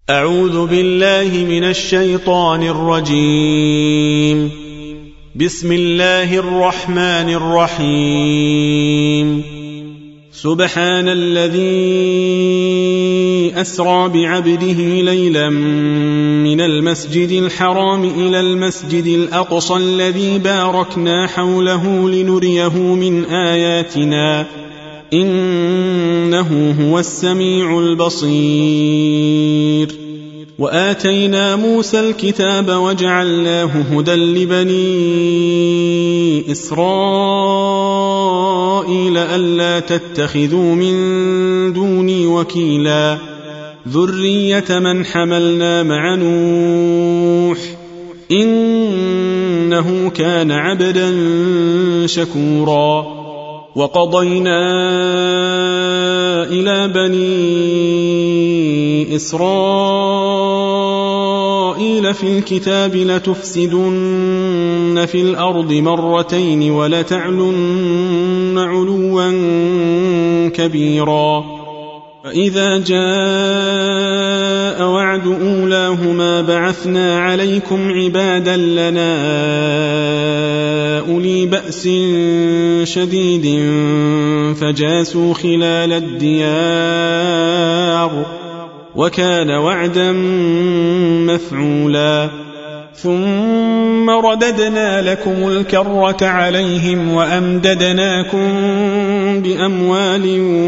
أعوذ بالله من الشيطان الرجيم. بسم الله الرحمن الرحيم. سبحان الذي أسرى بعبده ليلا من المسجد الحرام إلى المسجد الأقصى الذي باركنا حوله لنريه من آياتنا إنه هو السميع البصير. وآتينا موسى الكتاب وجعلناه هدى لبني إسرائيل ألا تتخذوا من دوني وكيلا ذرية من حملنا مع نوح إنه كان عبدا شكورا. وقضينا إلى بني إسرائيل في الكتاب لتفسدن في الأرض مرتين ولتعلن علوا كبيرا. فإذا جاء وعد أولاهما بعثنا عليكم عبادا لنا أولي بأس شديد فجاسوا خلال الديار وكان وعدا مفعولا. ثم رددنا لكم الكرة عليهم وأمددناكم بأموال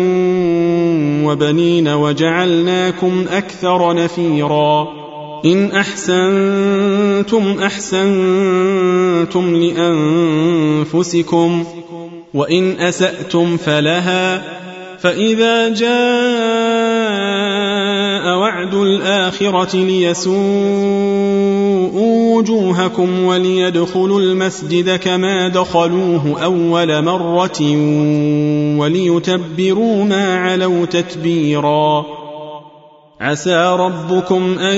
وبنين وجعلناكم أكثر نفيرا. إن أحسنتم أحسنتم لأنفسكم وإن أسأتم فلها. فإذا جاء وعد الآخرة ليسوءوا وجوهكم وليدخلوا المسجد كما دخلوه أول مرة وليتبروا ما علوا تتبيرا. عسى ربكم أن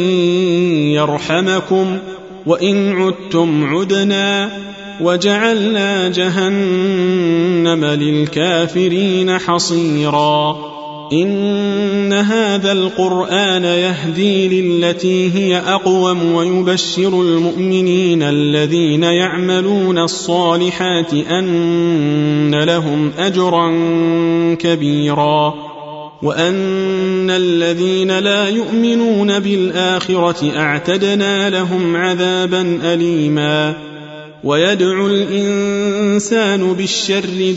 يرحمكم وإن عدتم عدنا وجعلنا جهنم للكافرين حصيرا. إن هذا القرآن يهدي للتي هي أقوم ويبشر المؤمنين الذين يعملون الصالحات أن لهم أجرا كبيرا وأن الذين لا يؤمنون بالآخرة أعتدنا لهم عذابا أليما. ويدعو الإنسان بالشر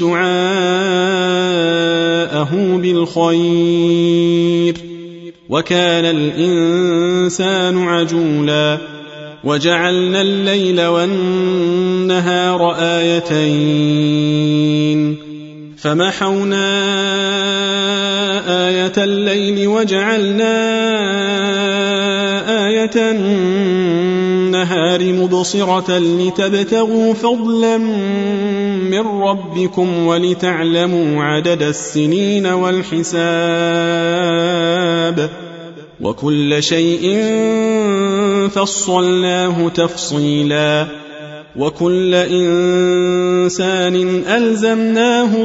دعاءه بالخير وكان الإنسان عجولا. وجعلنا الليل والنهار آيتين فمحونا آية الليل وجعلنا آية النهار مبصرة لتبتغوا فضلا من ربكم ولتعلموا عدد السنين والحساب وكل شيء فصلناه تفصيلا. وكل إنسان ألزمناه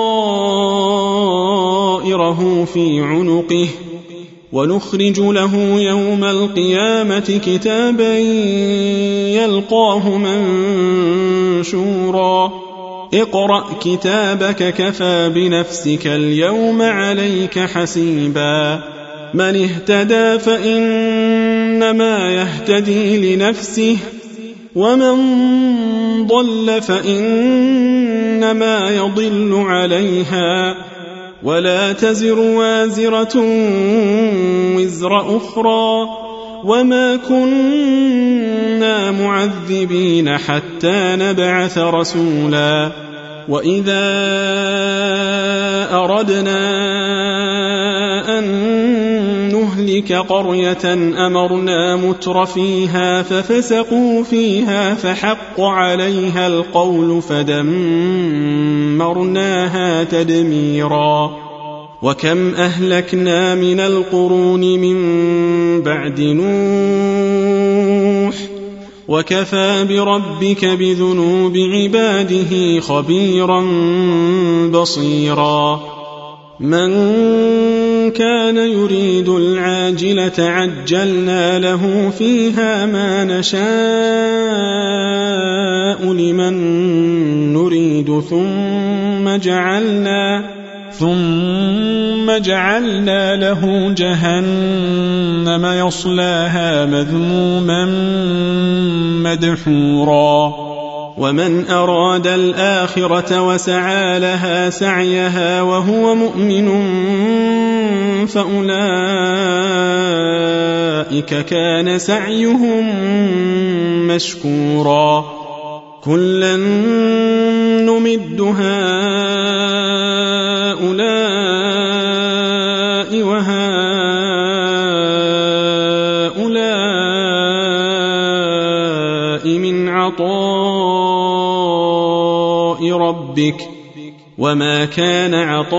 طائره في عنقه ونخرج له يوم القيامة كتابا يلقاه منشورا. اقرأ كتابك كفى بنفسك اليوم عليك حسيبا. من اهتدى فإنما يهتدي لنفسه ومن ضل فإنما يضل عليها ولا تزر وازرة وزر أخرى وما كنا معذبين حتى نبعث رسولا. وإذا أردنا أن نهلك قرية أمرنا متر فيها ففسقوا فيها فحق عليها القول فدمرناها تدميرا. وكم أهلكنا من القرون من بعد نوح وكفى بربك بذنوب عباده خبيرا بصيرا. من كان يريد العاجلة عجلنا له فيها ما نشاء لمن نريد ثم جعلنا له جهنم يصلاها مذموما مدحورا ومن أراد الآخرة وسعى لها سعيها وهو مؤمن فأولئك كان سعيهم مشكورا كلا نمد هؤلاء وهؤلاء من عطاء ربك وما كان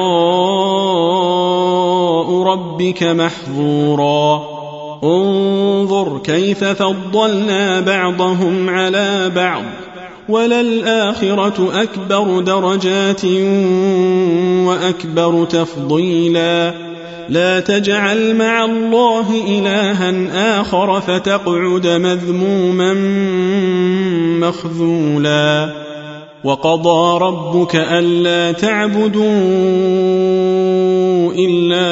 عطاء ربك محظورا انظر كيف فضلنا بعضهم على بعض وللآخرة أكبر درجات وأكبر تفضيلا لا تجعل مع الله إلها آخر فتقعد مذموما مخذولا وقضى ربك ألا تعبدوا إلا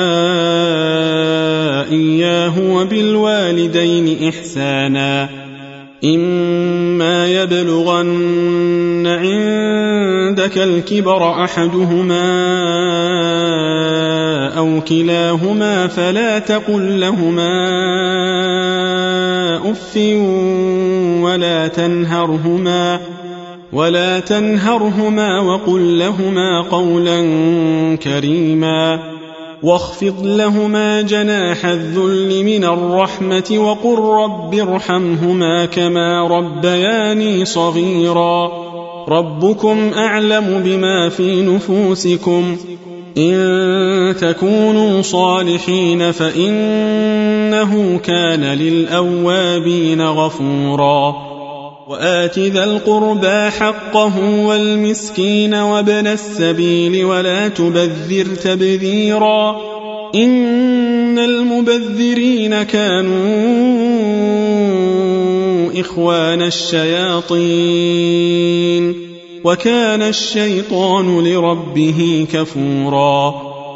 إياه وبالوالدين إحسانا إما يبلغن عندك الكبر أحدهما أو كلاهما فلا تقل لهما أف ولا تنهرهما وقل لهما قولا كريما واخفض لهما جناح الذل من الرحمة وقل رب ارحمهما كما ربياني صغيرا ربكم أعلم بما في نفوسكم إن تكونوا صالحين فإنه كان للأوابين غفورا وآت ذا القربى حقه والمسكين وابن السبيل ولا تبذر تبذيرا إن المبذرين كانوا إخوان الشياطين وكان الشيطان لربه كفورا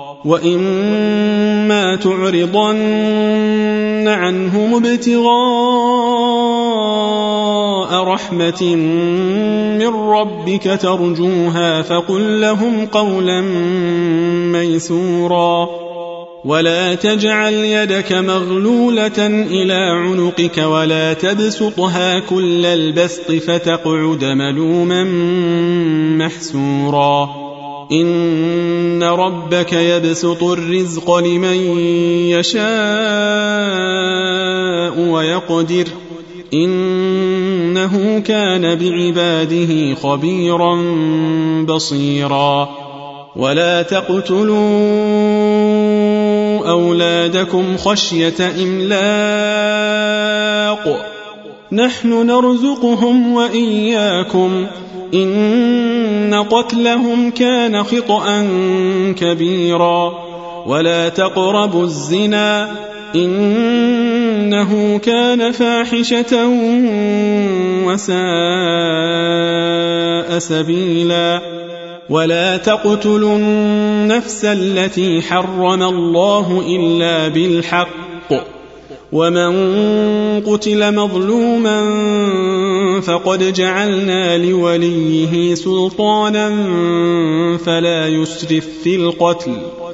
وإما تعرضن عنهم ابتغاء رحمة من ربك ترجوها فقل لهم قولا ميسورا ولا تجعل يدك مغلولة إلى عنقك ولا تبسطها كل البسط فتقعد ملوما محسورا إن ربك يبسط الرزق لمن يشاء ويقدر إنه كان بعباده خبيرا بصيرا ولا تقتلوا أولادكم خشية إملاق نحن نرزقهم وإياكم إن قتلهم كان خطأ كبيرا ولا تقربوا الزنا إنه كان فاحشة وساء سبيلا ولا تقتلوا النفس التي حرم الله إلا بالحق ومن قتل مظلوما فقد جعلنا لوليه سلطانا فلا يسرف في القتل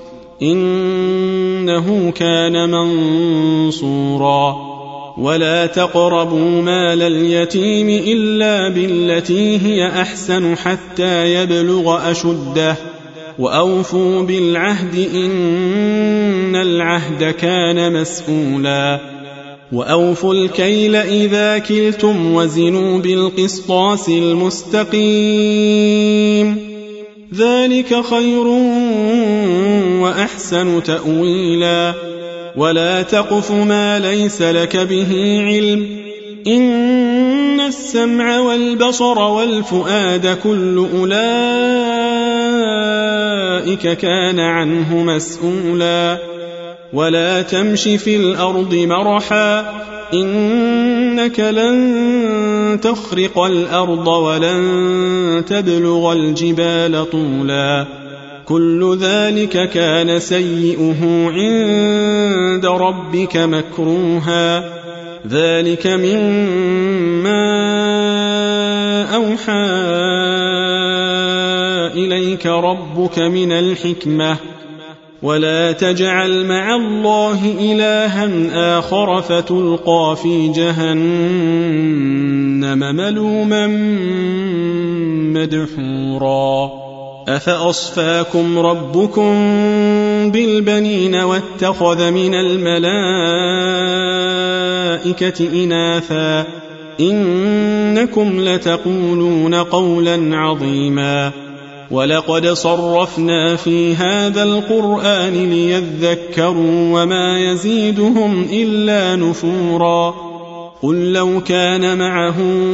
إنه كان منصورا ولا تقربوا مال اليتيم إلا بالتي هي أحسن حتى يبلغ أشده وأوفوا بالعهد إن العهد كان مسؤولا وأوفوا الكيل إذا كلتم وزنوا بالقسطاس المستقيم ذلك خير وأحسن تأويلا ولا تقف ما ليس لك به علم إن السمع والبصر والفؤاد كل أولئك أولئك كان عنه مسؤولا ولا تمش في الأرض مرحا إنك لن تخرق الأرض ولن تبلغ الجبال طولا كل ذلك كان سيئه عند ربك مكروها ذلك مما أوحى إليك ربك من الحكمة ولا تجعل مع الله إلها آخر فتلقى في جهنم ملوما مدحورا أفأصفاكم ربكم بالبنين واتخذ من الملائكة إناثا إنكم لتقولون قولا عظيما ولقد صرفنا في هذا القرآن ليذكروا وما يزيدهم إلا نفورا قل لو كان معه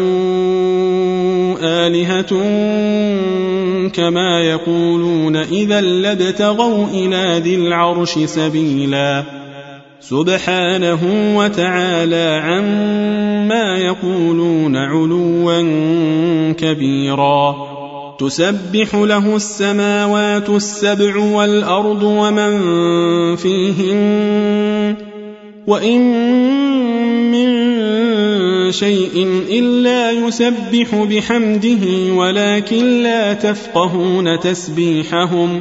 آلهة كما يقولون إذا لابتغوا إلى ذي العرش سبيلا سبحانه وتعالى عما يقولون علوا كبيرا تسبح له السماوات السبع والأرض ومن فيهن وإن من شيء إلا يسبح بحمده ولكن لا تفقهون تسبيحهم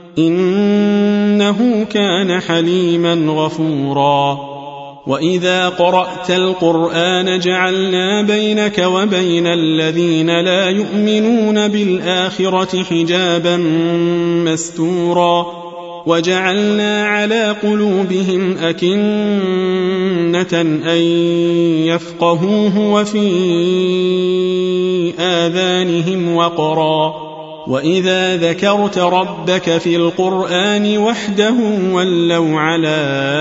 إنه كان حليما غفورا وإذا قرأت القرآن جعلنا بينك وبين الذين لا يؤمنون بالآخرة حجابا مستورا وجعلنا على قلوبهم أكنة أن يفقهوه وفي آذانهم وقرا وإذا ذكرت ربك في القرآن وحده ولوا على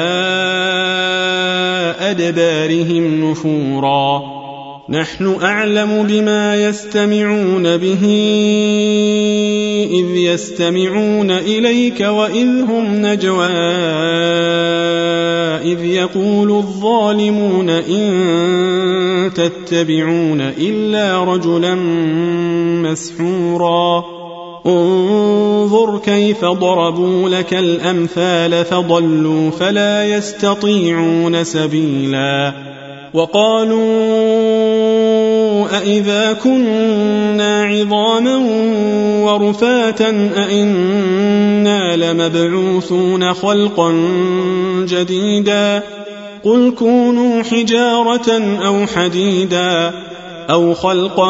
أدبارهم نفورا نحن أعلم بما يستمعون به إذ يستمعون إليك وإذ هم نجوى إذ يقول الظالمون إن تتبعون إلا رجلا مسحورا انظر كيف ضربوا لك الأمثال فضلوا فلا يستطيعون سبيلا وقالوا أئذا كنا عظاما ورفاتا أئنا لمبعوثون خلقا جديدا قل كونوا حجارة أو حديدا أو خلقا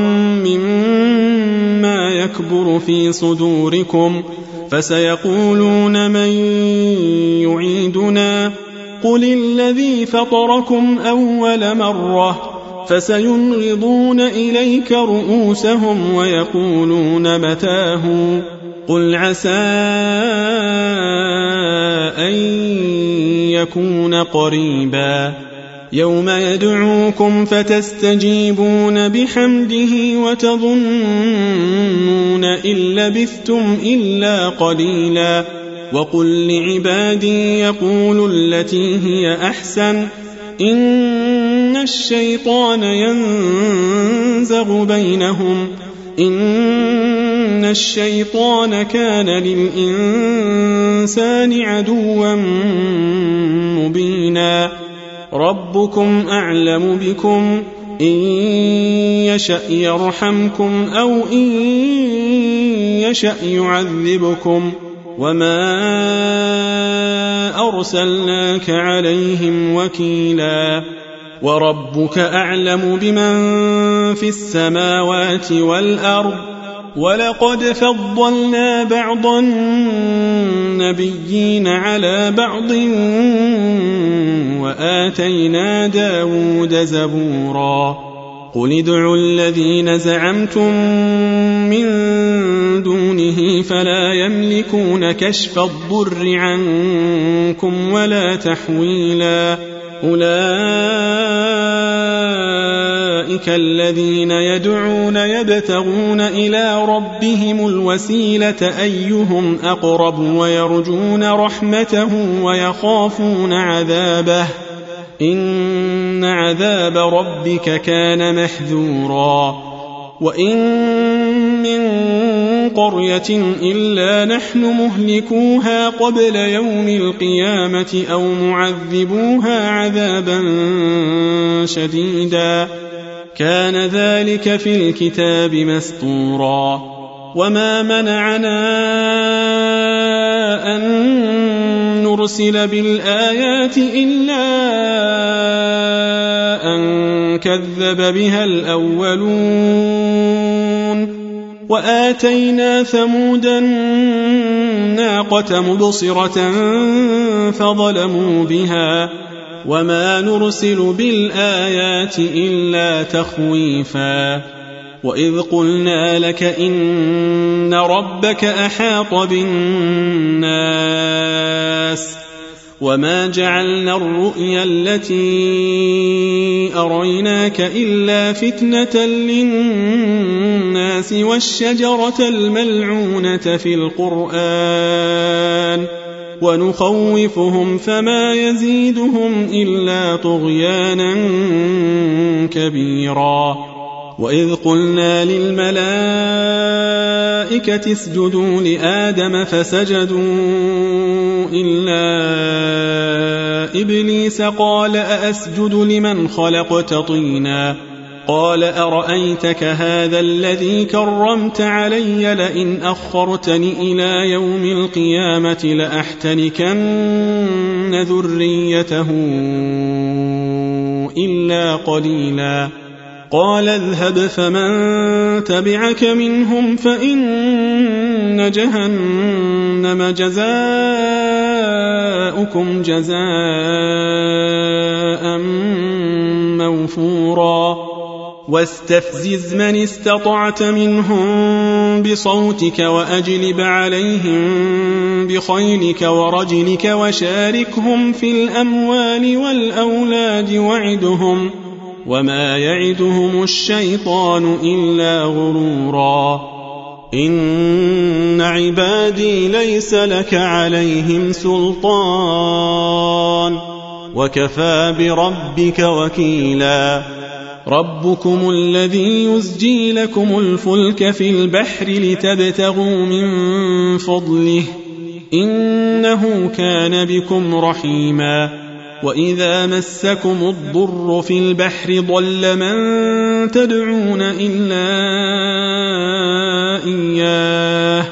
مما يكبر في صدوركم فسيقولون من يعيدنا قل الذي فطركم أول مرة فسينغضون إليك رؤوسهم ويقولون متاه قل عسى أن يكون قريبا يوم يدعوكم فتستجيبون بحمده وتظنون إن لبثتم إلا قليلا وقل لعبادي يقولوا التي هي أحسن إن الشيطان ينزغ بينهم إن الشيطان كان للإنسان عدوا مبينا ربكم أعلم بكم إن يشأ يرحمكم أو إن يشأ يعذبكم وما أرسلناك عليهم وكيلا وربك أعلم بمن في السماوات والأرض ولقد فضلنا بعض النبيين على بعض وآتينا داود زبورا قل ادعوا الذين زعمتم من دونه فلا يملكون كشف الضر عنكم ولا تحويلا أولئك أولئك الذين يدعون يبتغون إلى ربهم الوسيلة أيهم أقرب ويرجون رحمته ويخافون عذابه إن عذاب ربك كان محذورا وإن من قرية إلا نحن مهلكوها قبل يوم القيامة أو معذبوها عذابا شديدا كان ذلك في الكتاب مسطورا وما منعنا أن نرسل بالآيات إلا أن كذب بها الأولون وآتينا ثمود الناقة مبصرة فظلموا بها وما نرسل بالآيات إلا تخويفا وإذ قلنا لك إن ربك أحاط بالناس وما جعلنا الرؤيا التي أريناك إلا فتنة للناس والشجرة الملعونة في القرآن ونخوفهم فما يزيدهم إلا طغيانا كبيرا وإذ قلنا للملائكة اسجدوا لآدم فسجدوا إلا إبليس قال أأسجد لمن خلقت طينا قال أرأيتك هذا الذي كرمت علي لئن أخرتني إلى يوم القيامة لأحتنكن ذريته إلا قليلا قال اذهب فمن تبعك منهم فإن جهنم جزاؤكم جزاء موفورا واستفزز من استطعت منهم بصوتك وأجلب عليهم بخيلك ورجلك وشاركهم في الأموال والأولاد وعدهم وما يعدهم الشيطان إلا غرورا إن عبادي ليس لك عليهم سلطان وكفى بربك وكيلا ربكم الذي يزجي لكم الفلك في البحر لتبتغوا من فضله إنه كان بكم رحيما وإذا مسكم الضر في البحر ضل من تدعون إلا إياه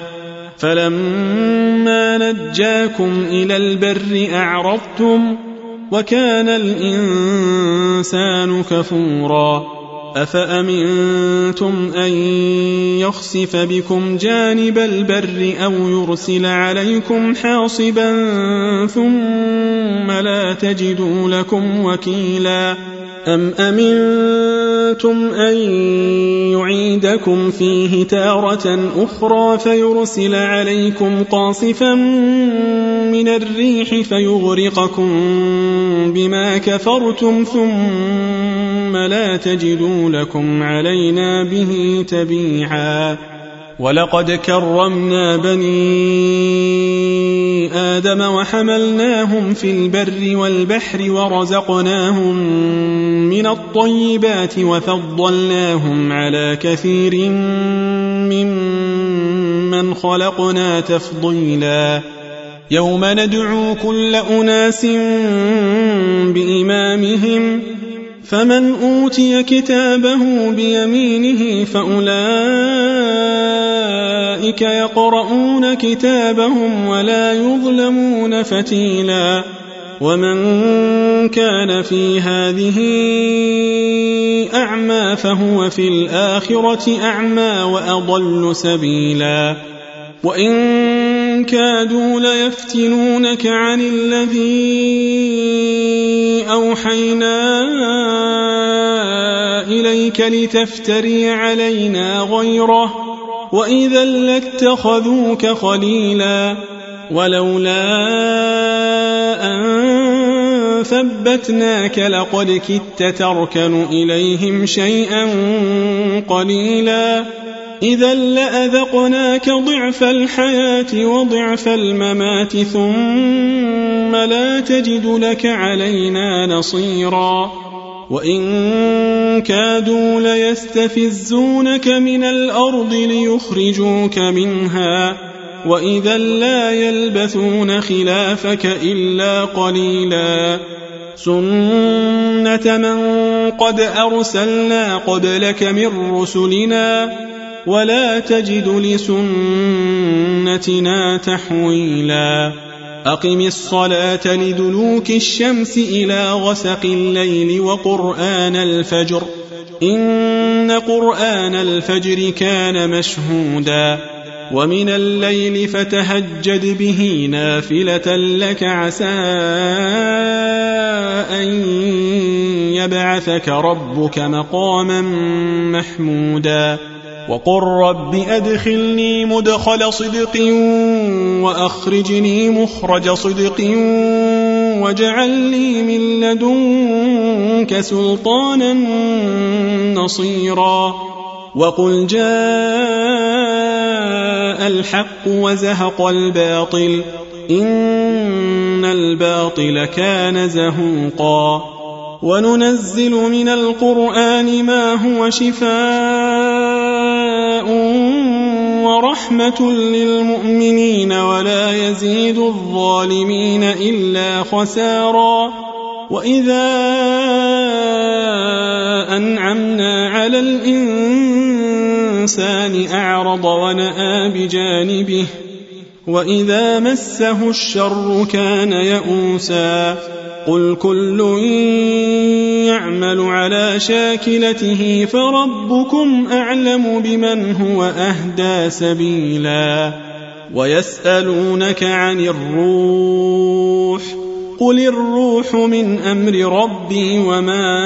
فلما نجاكم إلى البر أعرضتم وكان الإنسان كفورا أفأمنتم أن يخسف بكم جانب البر أو يرسل عليكم حاصبا ثم لا تجدوا لكم وكيلا أم أمنتم أن يعيدكم فيه تارة أخرى فيرسل عليكم قاصفا من الريح فيغرقكم بما كفرتم ثم لا تجدوا لكم علينا به تبيعا ولقد كرمنا بني آدم وحملناهم في البر والبحر ورزقناهم من الطيبات وفضلناهم على كثير ممن خلقنا تفضيلا يوم ندعو كل أناس بإمامهم فمن أوتي كتابه بيمينه فأولئك يقرؤون كتابهم ولا يظلمون فتيلا ومن كان في هذه أعمى فهو في الآخرة أعمى وأضل سبيلا وإن كادوا ليفتنونك عن الذي أوحينا إليك لتفتري علينا غيره وإذا لاتخذوك خليلا ولولا أن ثبتناك لقد كدت تركن إليهم شيئا قليلا إذا لأذقناك ضعف الحياة وضعف الممات ثم لا تجد لك علينا نصيرا وإن كادوا ليستفزونك من الأرض ليخرجوك منها وإذا لا يلبثون خلافك إلا قليلا سنة من قد أرسلنا قبلك من رسلنا ولا تجد لسنتنا تحويلا أقم الصلاة لدلوك الشمس إلى غسق الليل وقرآن الفجر إن قرآن الفجر كان مشهودا ومن الليل فتهجد به نافلة لك عسى أن يبعثك ربك مقاما محمودا وقل رب أدخلني مدخل صدق وأخرجني مخرج صدق واجعل لي من لدنك سلطانا نصيرا وقل جاء الحق وزهق الباطل إن الباطل كان زهوقا وننزل من القرآن ما هو شفاء ورحمة للمؤمنين ولا يزيد الظالمين إلا خسارا وإذا أنعمنا على الإنسان أعرض ونأى بجانبه وإذا مسه الشر كان يئوسا قل كل يعمل على شاكلته فربكم أعلم بمن هو أهدى سبيلا ويسألونك عن الروح قل الروح من أمر ربي وما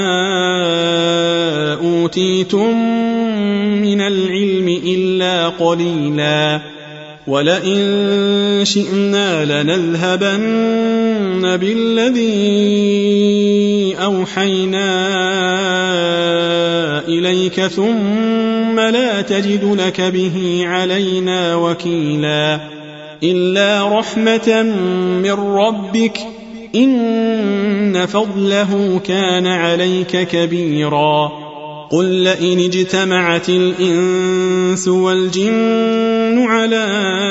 أوتيتم من العلم إلا قليلا ولئن شئنا لنذهبن بالذي أوحينا إليك ثم لا تجد لك به علينا وكيلا إلا رحمة من ربك إن فضله كان عليك كبيرا قل لئن اجتمعت الإنس والجن على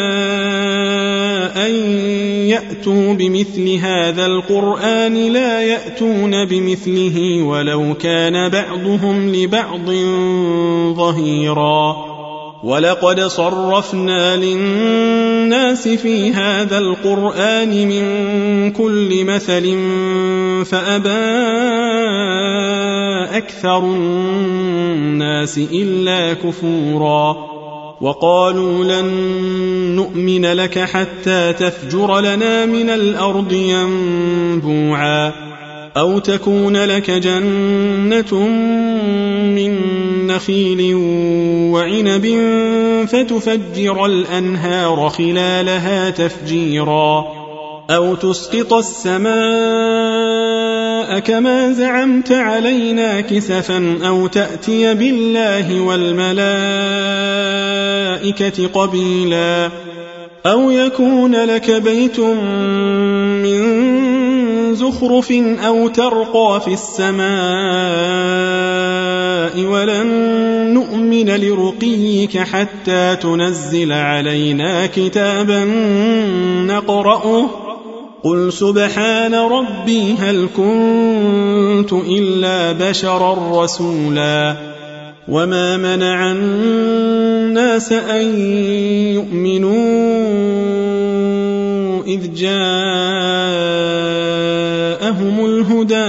أن يأتوا بمثل هذا القرآن لا يأتون بمثله ولو كان بعضهم لبعض ظهيرا ولقد صرفنا للناس في هذا القرآن من كل مثل فأبى أكثر الناس إلا كفورا وقالوا لن نؤمن لك حتى تفجر لنا من الأرض ينبوعا أو تكون لك جنة من نخيل وعنب فتفجر الأنهار خلالها تفجيرا أو تسقط السماء كما زعمت علينا كسفا أو تأتي بالله والملائكة قبيلا أو يكون لك بيت من زخرف أو ترقى في السماء ولن نؤمن لرقيك حتى تنزل علينا كتابا نقرأه قل سبحان ربي هل كنت إلا بشرا رسولا وما منع الناس أن يؤمنوا إذ جاءهم الهدى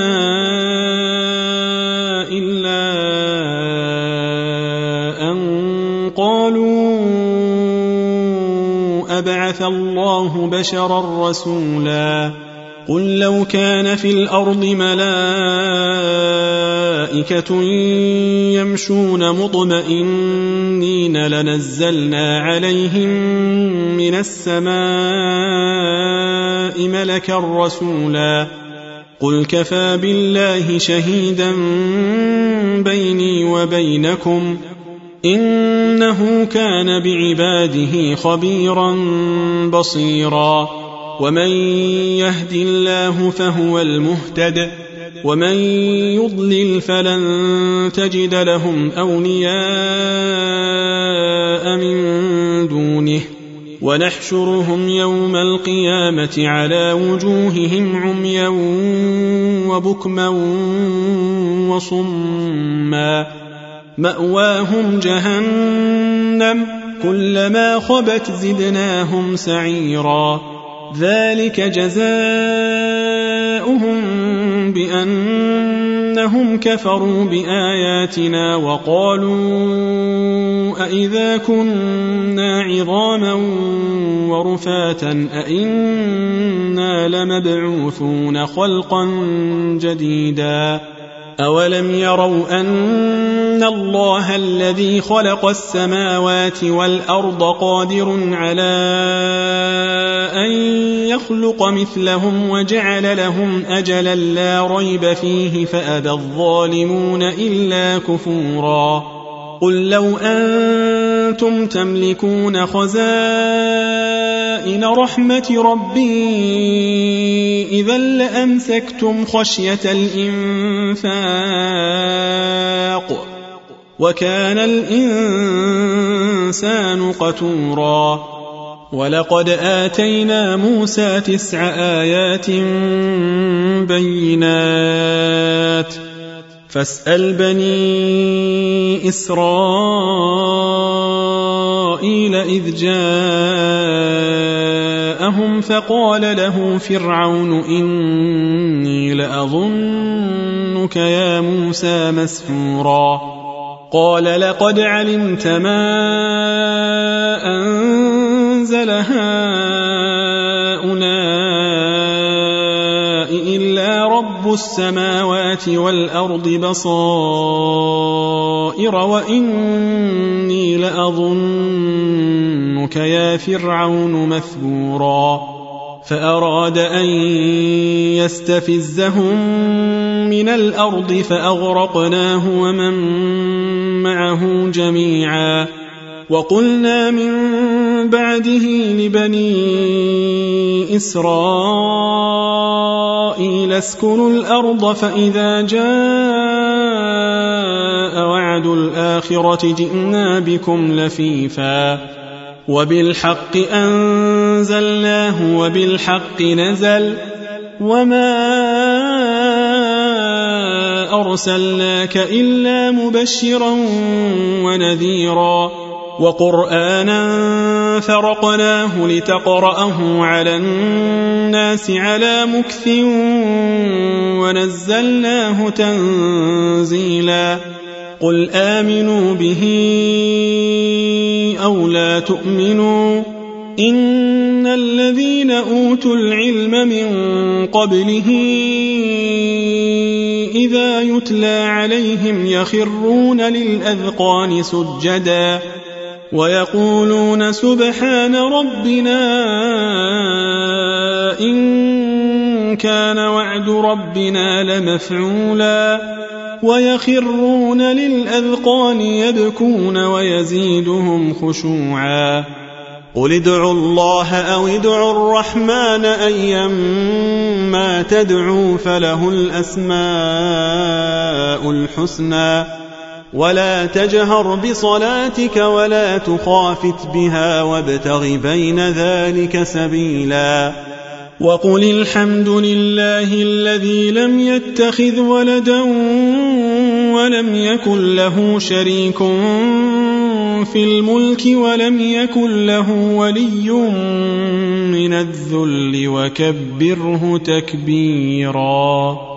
إلا أن قالوا أبعث الله بشرا رسولا قل لو كان في الأرض ملائكة يمشون مطمئنين لنزلنا عليهم من السماء ملكا رسولا قل كفى بالله شهيدا بيني وبينكم إنه كان بعباده خبيرا بصيرا ومن يهد الله فهو المهتد ومن يضلل فلن تجد لهم أولياء من دونه ونحشرهم يوم القيامة على وجوههم عميا وبكما وصما مأواهم جهنم كلما خبت زدناهم سعيرا ذلك جزاؤهم بأنهم كفروا بآياتنا وقالوا أئذا كنا عظاما ورفاتا أئنا لمبعوثون خلقا جديدا أولم يروا أن الله الذي خلق السماوات والأرض قادر على أن يخلق مثلهم وجعل لهم أجلا لا ريب فيه فأبى الظالمون إلا كفورا قل لو أنتم تملكون خزائن رحمة ربي إذا لأمسكتم خشية الإنفاق وكان الإنسان قتورا ولقد آتينا موسى 9 آيات بينات فاسأل بني إسرائيل إذ جاءهم فقال له فرعون إني لأظنك يا موسى مسحورا قال لقد علمت ما أنزل هؤلاء إلا رب السماوات والأرض بصائر وإني لأظنك يا فرعون مثبورا فأراد أن يستفزهم من الأرض فأغرقناه ومن معه جميعا وقلنا من بعده لبني إسرائيل اسكنوا الأرض فإذا جاء وعد الآخرة جئنا بكم لفيفا وبالحق أنزلناه وبالحق نزل وما أرسلناك إلا مبشرا ونذيرا وقرآنا فرقناه لتقرأه على الناس على مكث ونزلناه تنزيلا قل آمنوا به أو لا تؤمنوا إن الذين أوتوا العلم من قبله إذا يتلى عليهم يخرون للأذقان سجدا ويقولون سبحان ربنا إن كان وعد ربنا لمفعولا ويخرون للأذقان يبكون ويزيدهم خشوعا قل ادعوا الله أو ادعوا الرحمن أيما تدعوا فله الأسماء الحسنى ولا تجهر بصلاتك ولا تخافت بها وابتغ بين ذلك سبيلا وقل الحمد لله الذي لم يتخذ ولدا ولم يكن له شريك في الملك ولم يكن له ولي من الذل وكبره تكبيرا.